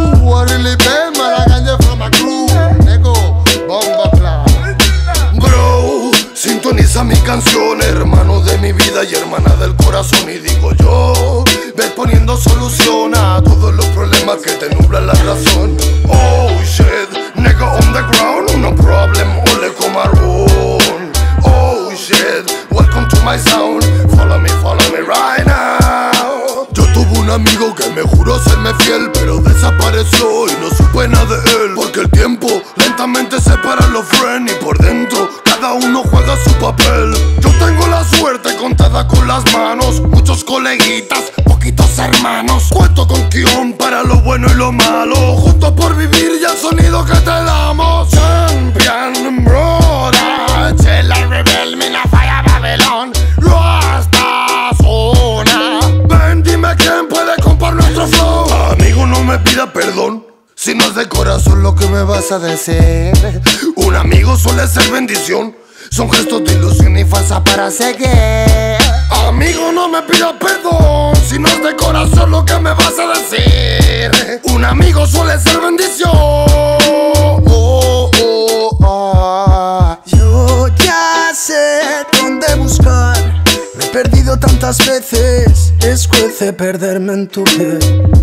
I really pay man, I ganja from my crew. Nego, bomba cloud. Bro, sintoniza mi canción, hermano de mi vida y hermana del corazón. Y digo yo, ves poniendo solución a todos los problemas que te nublan la razón. Oh shit, nigga on the ground, no problem, ole comarón. Oh shit, welcome to my sound, follow me right now. Yo tuve un amigo que me juró serme fiel, pero desapareció y no supe nada de él. Porque el tiempo lentamente separa los friends y por dentro cada uno juega su papel. Yo tengo la suerte contada con las manos, muchos coleguitas, poquitos hermanos. Cuento con guión para lo bueno y lo malo, juntos por vivir y el sonido que te damos. Champion, brother, Chela Rebel, Mina Falla Babylon, Rasta Zona. Ven, dime quién puede comprar nuestro flow. Amigo, no me pida perdón si no es de corazón lo que me vas a decir. Un amigo suele ser bendición, son gestos de ilusión y falsa para seguir. Amigo, no me pidas perdón si no es de corazón lo que me vas a decir. Un amigo suele ser bendición. Yo ya sé dónde buscar. Me he perdido tantas veces, escuece perderme en tu piel.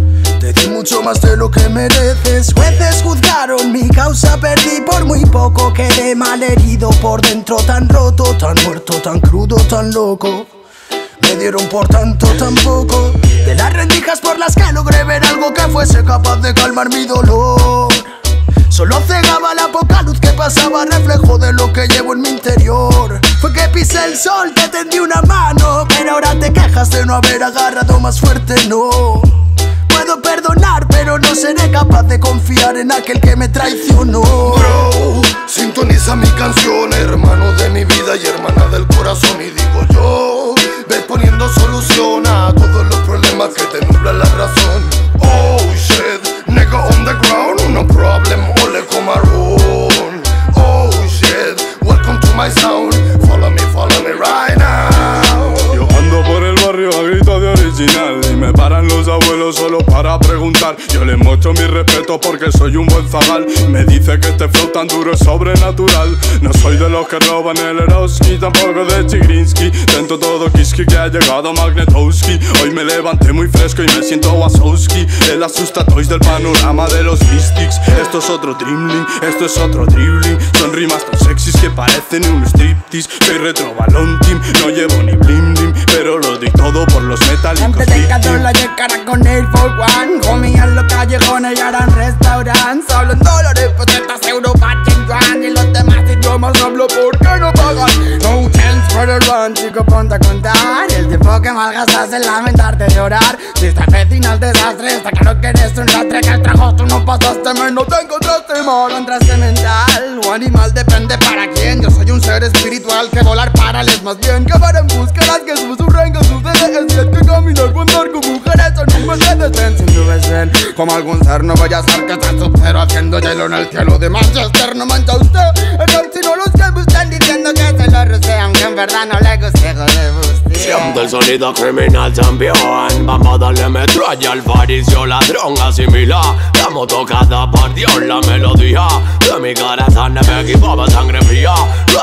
Te di mucho más de lo que mereces. Jueces juzgaron mi causa, perdí por muy poco. Quedé malherido por dentro, tan roto, tan muerto, tan crudo, tan loco. Me dieron por tanto tan poco. De las rendijas por las que logré ver algo que fuese capaz de calmar mi dolor. Solo cegaba la poca luz que pasaba, reflejo de lo que llevo en mi interior. Fue que pisé el sol, te tendí una mano, pero ahora te quejas de no haber agarrado más fuerte, no. Puedo perdonar, pero no seré capaz de confiar en aquel que me traicionó. Bro, sintoniza mi canción, hermano de mi vida y hermana del corazón. Y digo yo, ves poniendo solución a todos los problemas que te nublan la razón. Oh shit, nigga on the ground, no problem, ole comarón. Oh shit, welcome to my sound, follow me right now. Yo ando por el barrio a grito de original y me paran los abuelos solo para preguntar. Yo les muestro mi respeto porque soy un buen zagal. Me dice que este flow tan duro es sobrenatural. No soy de los que roban el Eroski, tampoco de Chigrinsky. Dentro todo Kiski que ha llegado Magnetowski. Hoy me levanté muy fresco y me siento Wazowski, el asusta toys del panorama de los Mystics. Esto es otro Dreamling, esto es otro dribbling. Son rimas tan sexys que parecen un striptease. Soy retro balón team, no llevo ni blim blim, pero lo di todo por los metálicos. Antes de la cara con Air Force One, comían los callejones y ahora en restaurantes. Hablo en dólares, pesetas, euros, en yuan. Y los demás idiomas hablo porque no pagan. No chance for the run, chico, ponte a contar el tiempo que malgastas en lamentarte de llorar. Si estás vecino al desastre, está claro que eres un lastre. Que al trago tú no pasaste, no te encontraste mal. Entraste mental o animal, depende para quién. Yo soy un ser espiritual que volar para les más bien. Que van en búsquedas que susurren que sucede. Es cierto que caminar con andar con mujeres son un Mercedes Benz. Si tú ves ven como algún ser, no vaya a ser que estás supero haciendo hielo en el cielo de Manchester. No mancha usted, si no los que me están diciendo que se lo rocé, aunque en verdad no le guste, joder usted. Siente el sonido criminal champion. Vamos a darle metralla al faricio ladrón. Asimila, estamos tocada por Dios la melodía de mi corazón. Me equipaba sangre fría,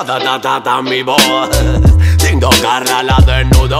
ta mi voz, sin tocarla la desnudo.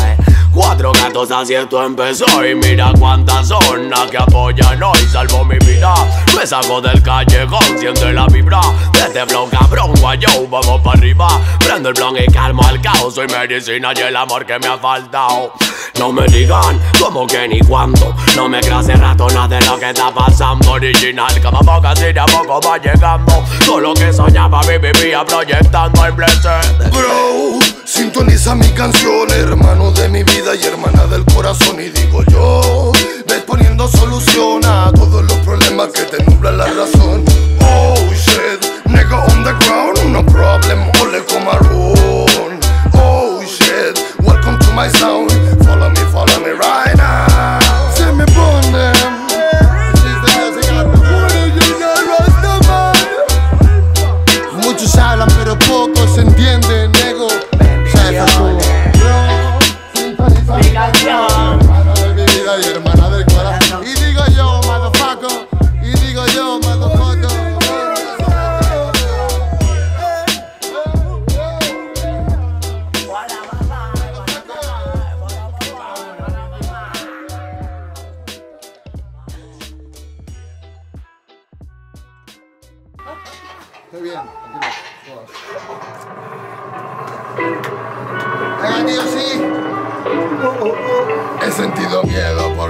4 gatos así esto empezó y mira cuántas son las que apoyan hoy. Salvo mi vida, me saco del callejón, siente la vibra de este flow cabrón. Guayo, vamos para arriba, prendo el blon y calmo al caos. Soy medicina y el amor que me ha faltado. No me digan cómo que ni cuándo, no me creas hace rato nada de lo que está pasando. Original, como poco así de a poco va llegando. Todo lo que soñaba vivía proyectando en blessed. Bro, sintoniza mi canción, hermano de mi vida y hermana del corazón. Y digo yo, ves poniendo solución a todos los problemas que te nublan la razón. Oh shit, nigga on the ground, no problem, ole comarón. Oh shit, welcome to my sound, follow me right now. Se me ponen muchos hablan pero pocos entienden, nego. Mi canción, hermana de mi vida y hermana del corazón. Y digo yo, motherfucker. Estoy bien. Venga, tío, sí. He sentido miedo